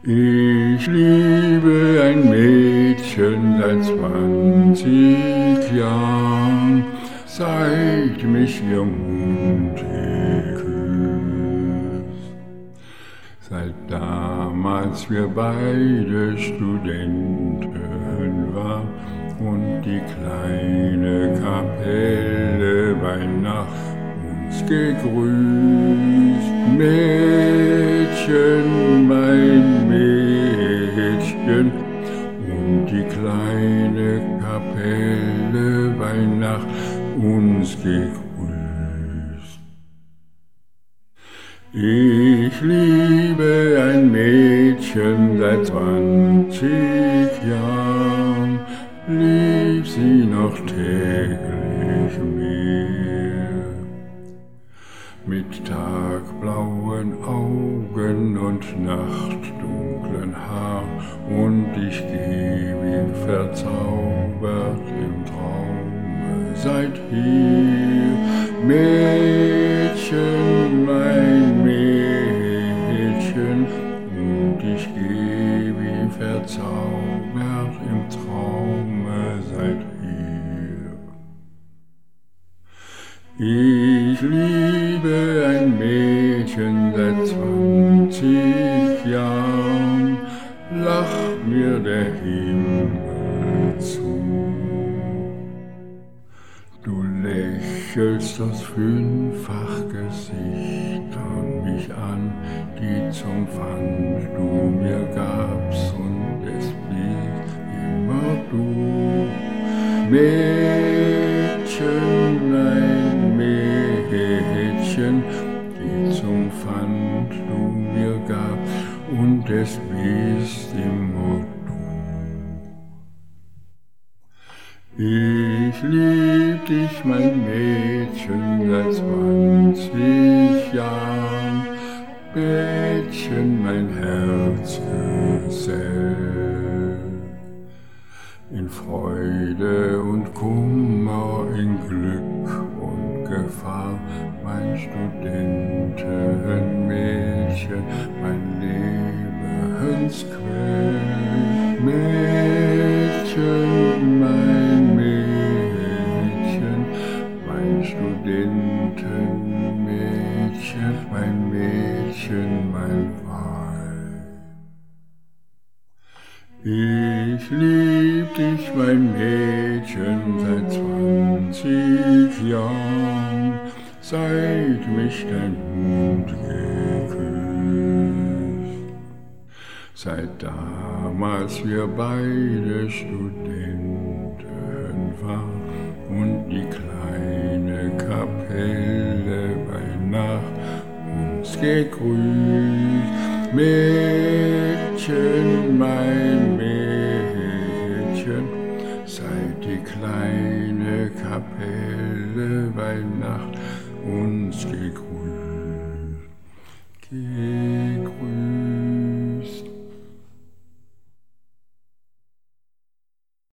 Ich liebe ein Mädchen seit 20 Jahren, seit mich ihr Mund küsst. Seit damals wir beide Studenten waren und die kleine Kapelle bei Nacht uns gegrüßt. Mädchen, mein Mädchen, und die kleine Kapelle bei Nacht uns gegrüßt. Ich liebe ein Mädchen seit 20 Jahren, lieb sie noch täglich mehr. Mit tagblauen Augen und nachtdunklen Haar, und ich geh wie verzaubert im Traume seid hier. Mädchen, mein Mädchen, und ich geh wie verzaubert im Traume seid hier. Ich liebe ein Mädchen seit 20 Jahren, lacht mir der Himmel zu. Du lächelst aus 5-fach Gesicht an mich an, die zum Pfand du mir gabst, und es blieb immer du. Mädchen, ein Mädchen, die zum Pfand du mir gabst, und es bist immer du. Ich lieb dich, mein Mädchen, seit 20 Jahren, Mädchen, mein Herzgesell. In Freude und Kummer, in Glück und Gefahr, mein Studentenmädchen, mein Lebensquell. Mädchen, mein Mädchen, mein Studentenmädchen, mein Mädchen, mein Weib. Ich lieb dich, mein Mädchen, seit 20 Jahren, seit mich dein Mund geküsst. Seit damals wir beide Studenten waren und die kleine Kapelle bei Nacht uns gegrüßt. Mädchen, mein Mädchen, seit die kleine Kapelle bei Nacht uns gegrüßt.